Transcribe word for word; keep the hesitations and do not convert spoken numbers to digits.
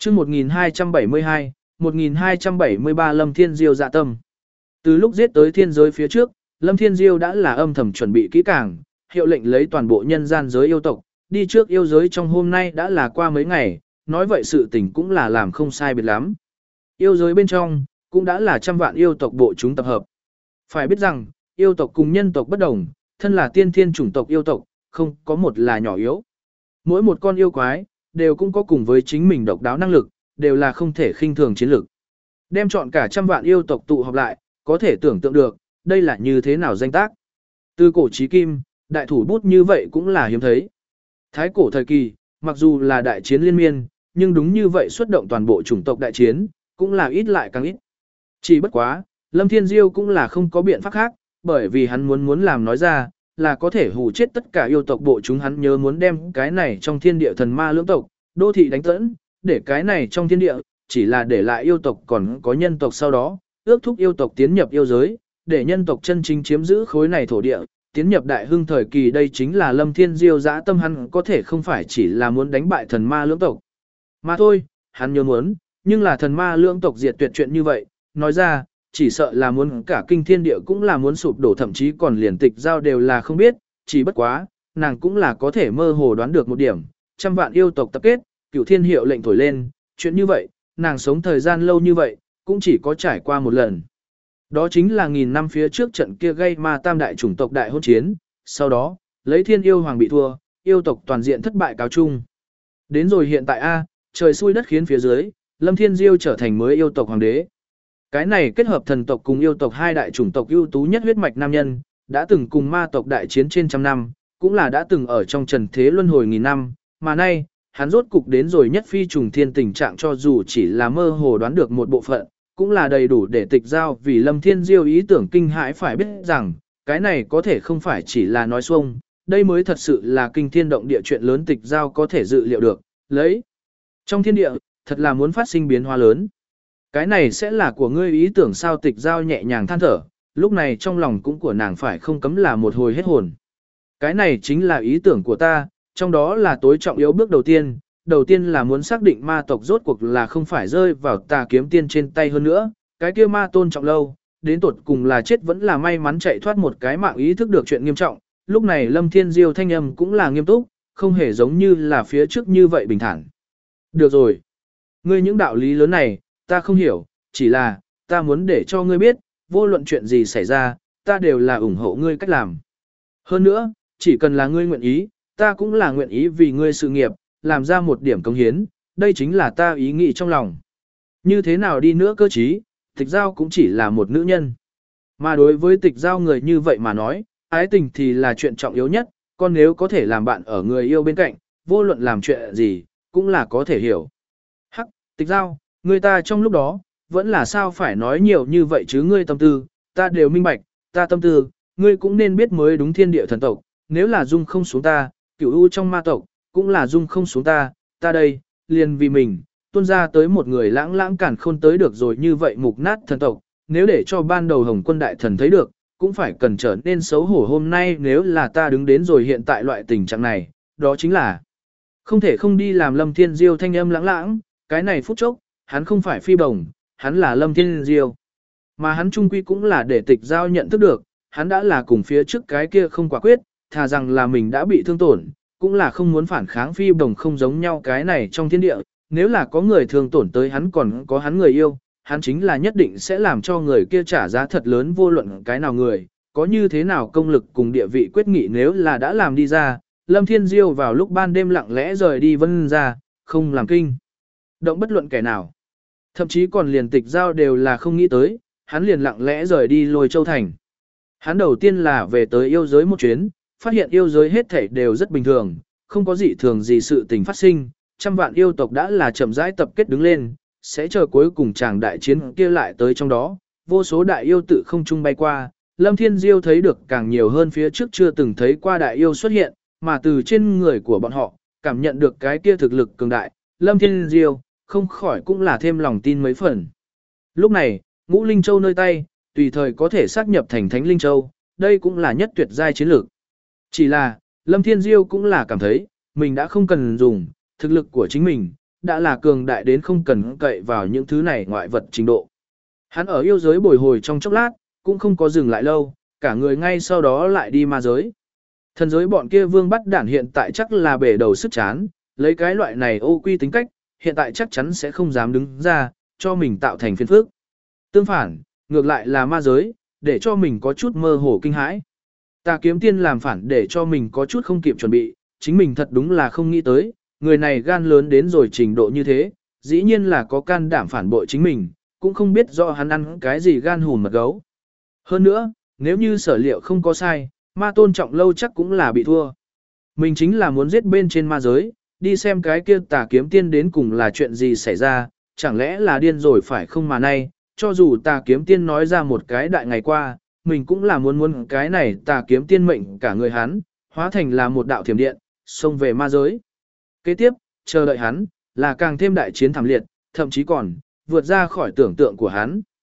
chương một nghìn hai trăm bảy mươi hai, một nghìn hai trăm bảy mươi ba Lâm Thiên Diêu dạ tâm. Từ lúc giết tới thiên giới phía trước, Lâm Thiên Diêu đã là âm thầm chuẩn bị kỹ càng, hiệu lệnh lấy toàn bộ nhân gian giới yêu tộc, đi trước yêu giới trong hôm nay đã là qua mấy ngày, nói vậy sự tình cũng là làm không sai biệt lắm. Yêu giới bên trong, cũng đã là trăm vạn yêu tộc bộ chúng tập hợp. Phải biết rằng, yêu tộc cùng nhân tộc bất đồng, thân là tiên thiên chủng tộc yêu tộc, không có một là nhỏ yếu. Mỗi một con yêu quái, đều cũng có cùng với chính mình độc đáo năng lực, đều là không thể khinh thường chiến lực. Đem chọn cả trăm vạn yêu tộc tụ họp lại, có thể tưởng tượng được, đây là như thế nào danh tác. Từ cổ chí kim, đại thủ bút như vậy cũng là hiếm thấy. Thái cổ thời kỳ, mặc dù là đại chiến liên miên, nhưng đúng như vậy xuất động toàn bộ chủng tộc đại chiến, cũng là ít lại càng ít. Chỉ bất quá, Lâm Thiên Diêu cũng là không có biện pháp khác, bởi vì hắn muốn muốn làm nói ra, là có thể hù chết tất cả yêu tộc bộ chúng, hắn nhớ muốn đem cái này trong thiên địa thần ma lưỡng tộc, đô thị đánh tẫn, để cái này trong thiên địa, chỉ là để lại yêu tộc còn có nhân tộc sau đó, ước thúc yêu tộc tiến nhập yêu giới, để nhân tộc chân chính chiếm giữ khối này thổ địa, tiến nhập đại hưng thời kỳ. Đây chính là Lâm Thiên Diêu dã tâm, hắn có thể không phải chỉ là muốn đánh bại thần ma lưỡng tộc mà thôi, hắn nhớ muốn, nhưng là thần ma lưỡng tộc diệt tuyệt chuyện như vậy, nói ra, chỉ sợ là muốn cả kinh thiên địa cũng là muốn sụp đổ, thậm chí còn liền tịch giao đều là không biết, chỉ bất quá, nàng cũng là có thể mơ hồ đoán được một điểm, trăm vạn yêu tộc tập kết, cửu thiên hiệu lệnh thổi lên, chuyện như vậy, nàng sống thời gian lâu như vậy, cũng chỉ có trải qua một lần. Đó chính là nghìn năm phía trước trận kia gây ma tam đại chủng tộc đại hôn chiến, sau đó, lấy thiên yêu hoàng bị thua, yêu tộc toàn diện thất bại cáo chung. Đến rồi hiện tại a, trời xui đất khiến phía dưới, Lâm Thiên Diêu trở thành mới yêu tộc hoàng đế. Cái này kết hợp thần tộc cùng yêu tộc hai đại chủng tộc ưu tú nhất huyết mạch nam nhân, đã từng cùng ma tộc đại chiến trên trăm năm, cũng là đã từng ở trong trần thế luân hồi nghìn năm, mà nay, hắn rốt cục đến rồi nhất phi trùng thiên tình trạng, cho dù chỉ là mơ hồ đoán được một bộ phận, cũng là đầy đủ để tịch giao vì Lâm Thiên Diêu ý tưởng kinh hãi. Phải biết rằng, cái này có thể không phải chỉ là nói xuông, đây mới thật sự là kinh thiên động địa chuyện lớn tịch giao có thể dự liệu được, lấy. Trong thiên địa, thật là muốn phát sinh biến hóa lớn. Cái này sẽ là của ngươi ý tưởng sao? Tịch giao nhẹ nhàng than thở, lúc này trong lòng cũng của nàng phải không cấm là một hồi hết hồn. Cái này chính là ý tưởng của ta, trong đó là tối trọng yếu bước đầu tiên, đầu tiên là muốn xác định ma tộc rốt cuộc là không phải rơi vào Tà Kiếm Tiên trên tay, hơn nữa, cái kia ma tôn trọng lâu, đến tột cùng là chết vẫn là may mắn chạy thoát một cái mạng. Ý thức được chuyện nghiêm trọng, lúc này Lâm Thiên Diêu thanh âm cũng là nghiêm túc, không hề giống như là phía trước như vậy bình thản. Được rồi, ngươi những đạo lý lớn này, ta không hiểu, chỉ là, ta muốn để cho ngươi biết, vô luận chuyện gì xảy ra, ta đều là ủng hộ ngươi cách làm. Hơn nữa, chỉ cần là ngươi nguyện ý, ta cũng là nguyện ý vì ngươi sự nghiệp, làm ra một điểm công hiến, đây chính là ta ý nghĩ trong lòng. Như thế nào đi nữa cơ chí, tịch giao cũng chỉ là một nữ nhân. Mà đối với tịch giao người như vậy mà nói, ái tình thì là chuyện trọng yếu nhất, còn nếu có thể làm bạn ở người yêu bên cạnh, vô luận làm chuyện gì, cũng là có thể hiểu. Hắc, tịch giao, người ta trong lúc đó, vẫn là sao phải nói nhiều như vậy chứ? Ngươi tâm tư, ta đều minh bạch, ta tâm tư, ngươi cũng nên biết mới đúng. Thiên địa thần tộc, nếu là dung không xuống ta, cửu u trong ma tộc, cũng là dung không xuống ta, ta đây, liền vì mình, tuôn ra tới một người lãng lãng cản khôn tới được rồi. Như vậy mục nát thần tộc, nếu để cho ban đầu Hồng Quân đại thần thấy được, cũng phải cần trở nên xấu hổ. Hôm nay nếu là ta đứng đến rồi hiện tại loại tình trạng này, đó chính là không thể không đi làm. Lâm Thiên Diêu thanh âm lãng lãng, cái này phút chốc, hắn không phải phi bồng, hắn là Lâm Thiên Diêu. Mà hắn trung quy cũng là để tịch giao nhận thức được, hắn đã là cùng phía trước cái kia không quả quyết, thà rằng là mình đã bị thương tổn, cũng là không muốn phản kháng. Phi bồng không giống nhau, cái này trong thiên địa, nếu là có người thương tổn tới hắn còn có hắn người yêu, hắn chính là nhất định sẽ làm cho người kia trả giá thật lớn. Vô luận cái nào người, có như thế nào công lực cùng địa vị quyết nghị, nếu là đã làm đi ra, Lâm Thiên Diêu vào lúc ban đêm lặng lẽ rời đi Vân ra, không làm kinh động bất luận kẻ nào. Thậm chí còn liền tịch giao đều là không nghĩ tới, hắn liền lặng lẽ rời đi Lôi Châu Thành. Hắn đầu tiên là về tới yêu giới một chuyến, phát hiện yêu giới hết thảy đều rất bình thường, không có dị thường gì sự tình phát sinh, trăm vạn yêu tộc đã là chậm rãi tập kết đứng lên, sẽ chờ cuối cùng chàng đại chiến kia lại tới. Trong đó, vô số đại yêu tự không trung bay qua, Lâm Thiên Diêu thấy được càng nhiều hơn phía trước chưa từng thấy qua đại yêu xuất hiện, mà từ trên người của bọn họ, cảm nhận được cái kia thực lực cường đại, Lâm Thiên Diêu không khỏi cũng là thêm lòng tin mấy phần. Lúc này, Ngũ Linh Châu nơi tay, tùy thời có thể xác nhập thành Thánh Linh Châu, đây cũng là nhất tuyệt giai chiến lược. Chỉ là, Lâm Thiên Diêu cũng là cảm thấy, mình đã không cần dùng thực lực của chính mình, đã là cường đại đến không cần cậy vào những thứ này ngoại vật trình độ. Hắn ở yêu giới bồi hồi trong chốc lát, cũng không có dừng lại lâu, cả người ngay sau đó lại đi ma giới. Thần giới bọn kia vương bắt đản hiện tại chắc là bể đầu sức chán, lấy cái loại này ô quy tính cách, hiện tại chắc chắn sẽ không dám đứng ra, cho mình tạo thành phiền phức. Tương phản, ngược lại là ma giới, để cho mình có chút mơ hồ kinh hãi. Tà kiếm tiên làm phản để cho mình có chút không kịp chuẩn bị, chính mình thật đúng là không nghĩ tới, người này gan lớn đến rồi trình độ như thế, dĩ nhiên là có can đảm phản bội chính mình, cũng không biết rõ hắn ăn cái gì gan hùn mật gấu. Hơn nữa, nếu như sở liệu không có sai, ma tôn trọng lâu chắc cũng là bị thua. Mình chính là muốn giết bên trên ma giới, đi xem cái kia tà kiếm tiên đến cùng là chuyện gì xảy ra, chẳng lẽ là điên rồi phải không mà nay, cho dù tà kiếm tiên nói ra một cái đại ngày qua, mình cũng là muốn muốn cái này tà kiếm tiên mệnh cả người hắn, hóa thành là một đạo thiểm điện, xông về ma giới. Kế tiếp, chờ đợi hắn, là càng thêm đại chiến thảm liệt, thậm chí còn, vượt ra khỏi tưởng tượng của hắn.